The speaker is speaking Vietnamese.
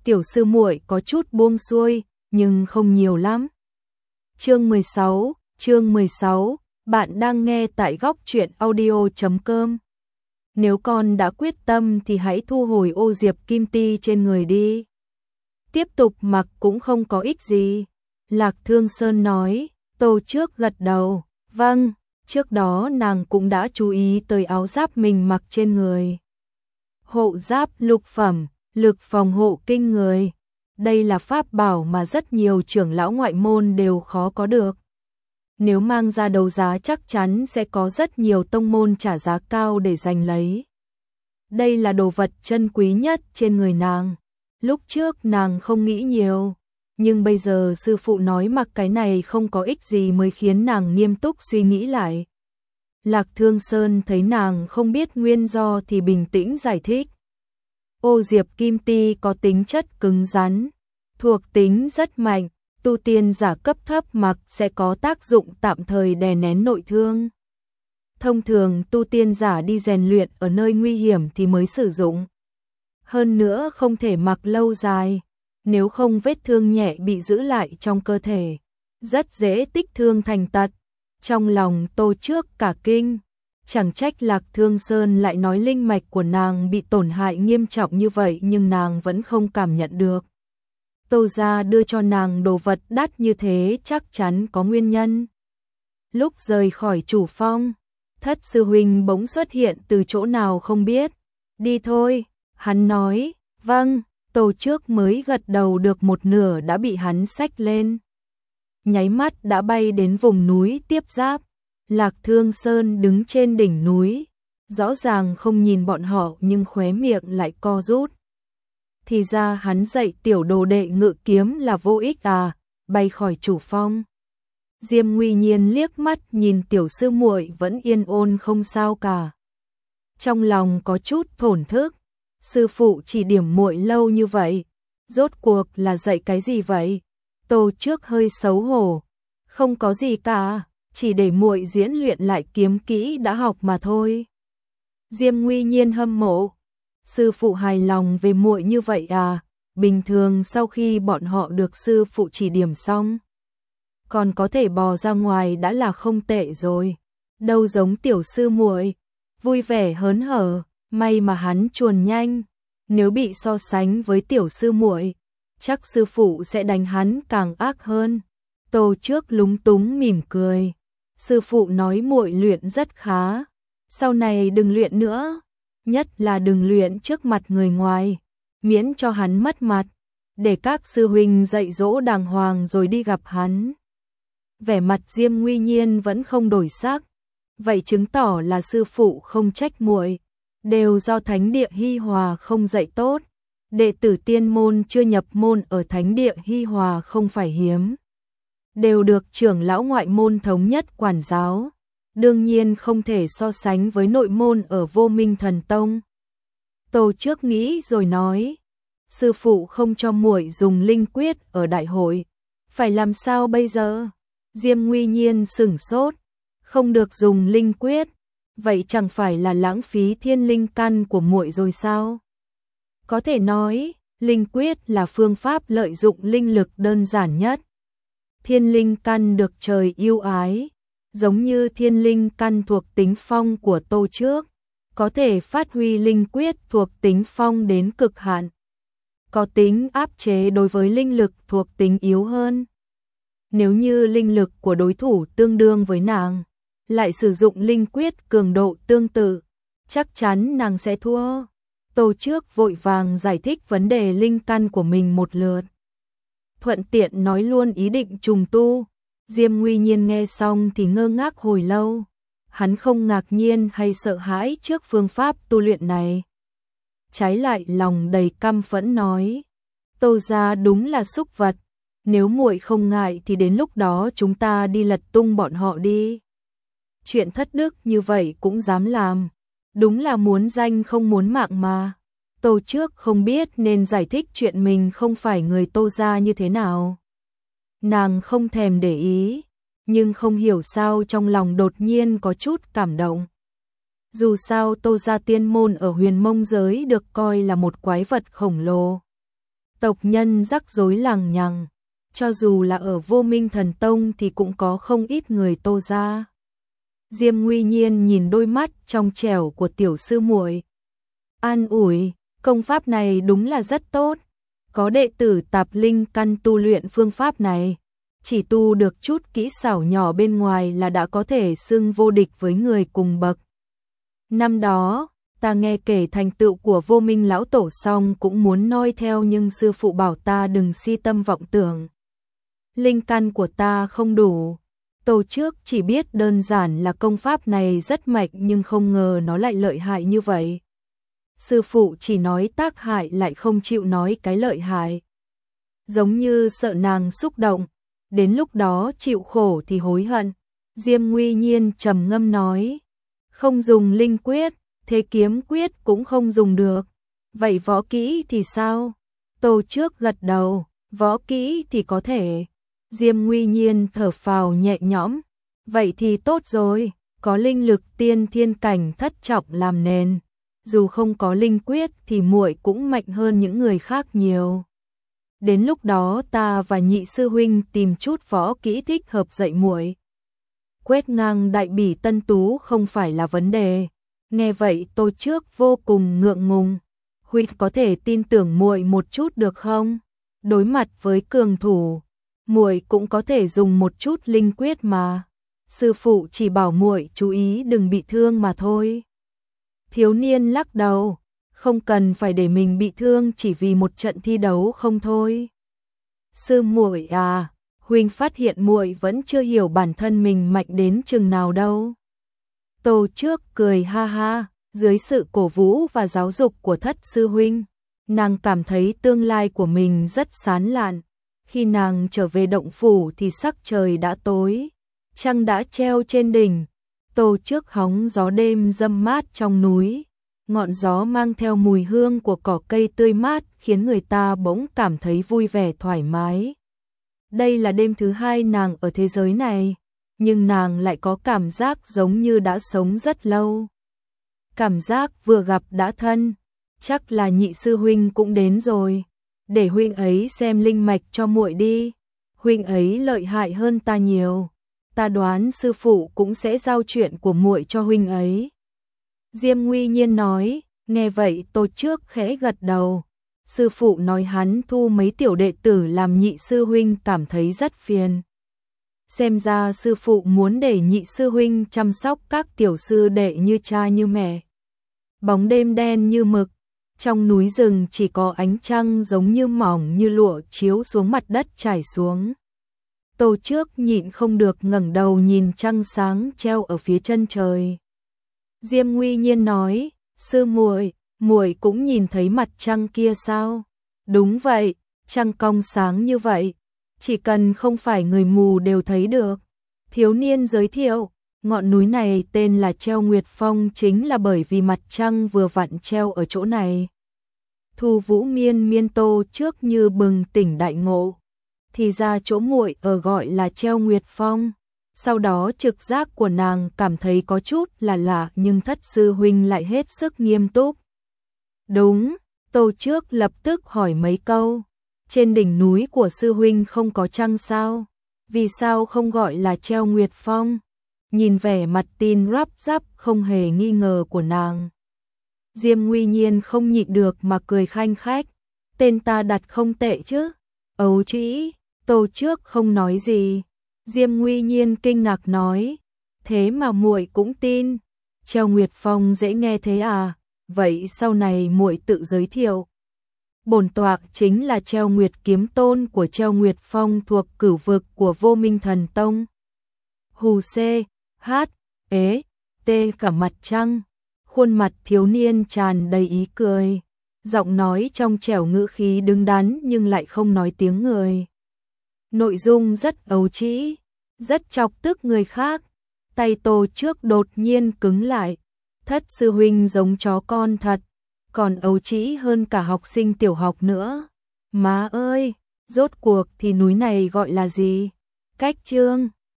tiểu sư muội có chút buông xuôi, nhưng không nhiều lắm. Chương 16, bạn đang nghe tại góc truyện audio.com. Nếu con đã quyết tâm thì hãy thu hồi ô diệp kim ti trên người đi. Tiếp tục mặc cũng không có ích gì. Lạc Thương Sơn nói, Tô Trước gật đầu, vâng, trước đó nàng cũng đã chú ý tới áo giáp mình mặc trên người. Hộ giáp lục phẩm, lực phòng hộ kinh người. Đây là pháp bảo mà rất nhiều trưởng lão ngoại môn đều khó có được. Nếu mang ra đấu giá chắc chắn sẽ có rất nhiều tông môn trả giá cao để giành lấy. Đây là đồ vật chân quý nhất trên người nàng. Lúc trước nàng không nghĩ nhiều, nhưng bây giờ sư phụ nói mặc cái này không có ích gì mới khiến nàng nghiêm túc suy nghĩ lại. Lạc Thương Sơn thấy nàng không biết nguyên do thì bình tĩnh giải thích. Ô diệp kim ti có tính chất cứng rắn, thuộc tính rất mạnh, tu tiên giả cấp thấp mặc sẽ có tác dụng tạm thời đè nén nội thương. Thông thường tu tiên giả đi rèn luyện ở nơi nguy hiểm thì mới sử dụng. Hơn nữa không thể mặc lâu dài, nếu không vết thương nhẹ bị giữ lại trong cơ thể, rất dễ tích thương thành tật. Trong lòng Tô Trước cả kinh, chẳng trách Lạc Thương Sơn lại nói linh mạch của nàng bị tổn hại nghiêm trọng như vậy nhưng nàng vẫn không cảm nhận được. Tô gia đưa cho nàng đồ vật đắt như thế chắc chắn có nguyên nhân. Lúc rời khỏi chủ phong, Thất sư huynh bỗng xuất hiện từ chỗ nào không biết. Đi thôi, hắn nói, vâng, Tô Trước mới gật đầu được một nửa đã bị hắn xách lên. Nháy mắt đã bay đến vùng núi tiếp giáp. Lạc Thương Sơn đứng trên đỉnh núi, rõ ràng không nhìn bọn họ nhưng khóe miệng lại co rút. Thì ra hắn dạy tiểu đồ đệ ngự kiếm là vô ích à, bay khỏi chủ phong. Diêm Nguy Nhiên liếc mắt nhìn tiểu sư muội vẫn yên ổn không sao cả. Trong lòng có chút thổn thức, sư phụ chỉ điểm muội lâu như vậy, rốt cuộc là dạy cái gì vậy? Tô Trước hơi xấu hổ, không có gì cả, chỉ để muội diễn luyện lại kiếm kỹ đã học mà thôi. Diêm Nguy Nhiên hâm mộ, sư phụ hài lòng về muội như vậy à? Bình thường sau khi bọn họ được sư phụ chỉ điểm xong, còn có thể bò ra ngoài đã là không tệ rồi. Đâu giống tiểu sư muội, vui vẻ hớn hở, may mà hắn chuồn nhanh. Nếu bị so sánh với tiểu sư muội, chắc sư phụ sẽ đánh hắn càng ác hơn. Tô Trước lúng túng mỉm cười. Sư phụ nói muội luyện rất khá, sau này đừng luyện nữa, nhất là đừng luyện trước mặt người ngoài, miễn cho hắn mất mặt, để các sư huynh dạy dỗ đàng hoàng rồi đi gặp hắn. Vẻ mặt Diêm Nguy Nhiên vẫn không đổi sắc, vậy chứng tỏ là sư phụ không trách muội, đều do thánh địa Hi Hòa không dạy tốt. Đệ tử tiên môn chưa nhập môn ở thánh địa Hi Hòa không phải hiếm, đều được trưởng lão ngoại môn thống nhất quản giáo, đương nhiên không thể so sánh với nội môn ở Vô Minh Thần Tông. Tô Trước nghĩ rồi nói, sư phụ không cho muội dùng linh quyết ở đại hội, phải làm sao bây giờ? Diêm Nguy Nhiên sửng sốt, không được dùng linh quyết, vậy chẳng phải là lãng phí thiên linh căn của muội rồi sao? Có thể nói, linh quyết là phương pháp lợi dụng linh lực đơn giản nhất. Thiên linh căn được trời yêu ái, giống như thiên linh căn thuộc tính phong của Tô Trước, có thể phát huy linh quyết thuộc tính phong đến cực hạn, có tính áp chế đối với linh lực thuộc tính yếu hơn. Nếu như linh lực của đối thủ tương đương với nàng, lại sử dụng linh quyết cường độ tương tự, chắc chắn nàng sẽ thua. Tô Trước vội vàng giải thích vấn đề linh căn của mình một lượt, thuận tiện nói luôn ý định trùng tu. Diêm Nguy Nhiên nghe xong thì ngơ ngác hồi lâu, hắn không ngạc nhiên hay sợ hãi trước phương pháp tu luyện này. Trái lại lòng đầy căm phẫn nói, Tô gia đúng là súc vật, nếu muội không ngại thì đến lúc đó chúng ta đi lật tung bọn họ đi. Chuyện thất đức như vậy cũng dám làm, đúng là muốn danh không muốn mạng mà. Tô Trước không biết nên giải thích chuyện mình không phải người Tô gia như thế nào. Nàng không thèm để ý, nhưng không hiểu sao trong lòng đột nhiên có chút cảm động. Dù sao Tô gia tiên môn ở Huyền Mông giới được coi là một quái vật khổng lồ. tộc nhân rắc rối lằng nhằng, cho dù là ở Vô Minh Thần Tông thì cũng có không ít người Tô gia. Diêm Nguy Nhiên nhìn đôi mắt trong trẻo của tiểu sư muội, an ủi, công pháp này đúng là rất tốt, có đệ tử Tạp Linh căn tu luyện phương pháp này, chỉ tu được chút kỹ xảo nhỏ bên ngoài là đã có thể xưng vô địch với người cùng bậc. Năm đó, ta nghe kể thành tựu của Vô Minh lão tổ xong cũng muốn noi theo, nhưng sư phụ bảo ta đừng si tâm vọng tưởng. Linh căn của ta không đủ. Tô Trước chỉ biết đơn giản là công pháp này rất mạnh nhưng không ngờ nó lại lợi hại như vậy. Sư phụ chỉ nói tác hại lại không chịu nói cái lợi hại. Giống như sợ nàng xúc động, đến lúc đó chịu khổ thì hối hận. Diêm Nguy Nhiên trầm ngâm nói, không dùng linh quyết, thế kiếm quyết cũng không dùng được. Vậy võ kỹ thì sao? Tô Trước gật đầu, võ kỹ thì có thể. Diêm Nguy Nhiên thở phào nhẹ nhõm, vậy thì tốt rồi, có linh lực tiên thiên cảnh thất trọng làm nền, dù không có linh quyết thì muội cũng mạnh hơn những người khác nhiều. Đến lúc đó ta và nhị sư huynh tìm chút võ kỹ thích hợp dạy muội. Quét ngang đại bỉ tân tú không phải là vấn đề. Nghe vậy Tô Trước vô cùng ngượng ngùng. Huynh có thể tin tưởng muội một chút được không? Đối mặt với cường thủ, muội cũng có thể dùng một chút linh quyết mà. Sư phụ chỉ bảo muội chú ý đừng bị thương mà thôi. Thiếu niên lắc đầu, không cần phải để mình bị thương chỉ vì một trận thi đấu không thôi. Sư muội à, huynh phát hiện muội vẫn chưa hiểu bản thân mình mạnh đến chừng nào đâu. Tô Trước cười ha ha, dưới sự cổ vũ và giáo dục của thất sư huynh, nàng cảm thấy tương lai của mình rất sáng lạn. Khi nàng trở về động phủ thì sắc trời đã tối, trăng đã treo trên đỉnh. Tô Trước hóng gió đêm râm mát trong núi, ngọn gió mang theo mùi hương của cỏ cây tươi mát khiến người ta bỗng cảm thấy vui vẻ thoải mái. Đây là đêm thứ hai nàng ở thế giới này, nhưng nàng lại có cảm giác giống như đã sống rất lâu. Cảm giác vừa gặp đã thân, chắc là nhị sư huynh cũng đến rồi, để huynh ấy xem linh mạch cho muội đi, huynh ấy lợi hại hơn ta nhiều, ta đoán sư phụ cũng sẽ giao chuyện của muội cho huynh ấy. Diêm Nguy Nhiên nói, nghe vậy Tô Trước khẽ gật đầu, sư phụ nói hắn thu mấy tiểu đệ tử làm nhị sư huynh cảm thấy rất phiền. Xem ra sư phụ muốn để nhị sư huynh chăm sóc các tiểu sư đệ như cha như mẹ. Bóng đêm đen như mực, trong núi rừng chỉ có ánh trăng giống như mỏng như lụa chiếu xuống mặt đất trải xuống. Tô Trước nhịn không được ngẩng đầu nhìn trăng sáng treo ở phía chân trời. Diêm Nguy Nhiên nói, sư muội, muội cũng nhìn thấy mặt trăng kia sao? Đúng vậy, trăng cong sáng như vậy, chỉ cần không phải người mù đều thấy được. Thiếu niên giới thiệu, ngọn núi này tên là Treo Nguyệt Phong chính là bởi vì mặt trăng vừa vặn treo ở chỗ này. Thu Vũ Miên Tô Trước như bừng tỉnh đại ngộ, thì ra chỗ muội ở gọi là Treo Nguyệt Phong. Sau đó trực giác của nàng cảm thấy có chút là lạ nhưng thất sư huynh lại hết sức nghiêm túc. Đúng, Tô Trước lập tức hỏi mấy câu. Trên đỉnh núi của sư huynh không có trăng sao? Vì sao không gọi là Treo Nguyệt Phong? Nhìn vẻ mặt tin rắp rắp không hề nghi ngờ của nàng, Diêm Nguy Nhiên không nhịn được mà cười khanh khách. Tên ta đặt không tệ chứ? Ấu trĩ, Tô Trước không nói gì. Diêm Nguy Nhiên kinh ngạc nói, thế mà muội cũng tin? Treo Nguyệt Phong dễ nghe thế à? Vậy sau này muội tự giới thiệu. Bổn tọa chính là Treo Nguyệt Kiếm Tôn của Treo Nguyệt Phong thuộc cửu vực của Vô Minh Thần Tông. Hù xê, hát, ế, tê cả mặt trăng. Khuôn mặt thiếu niên tràn đầy ý cười, giọng nói trong trẻo ngữ khí đứng đắn nhưng lại không nói tiếng người. Nội dung rất ấu trĩ, rất chọc tức người khác. Tay Tô Trước đột nhiên cứng lại. Thất sư huynh giống chó con thật, còn ấu trĩ hơn cả học sinh tiểu học nữa. Má ơi, rốt cuộc thì núi này gọi là gì? Cách chương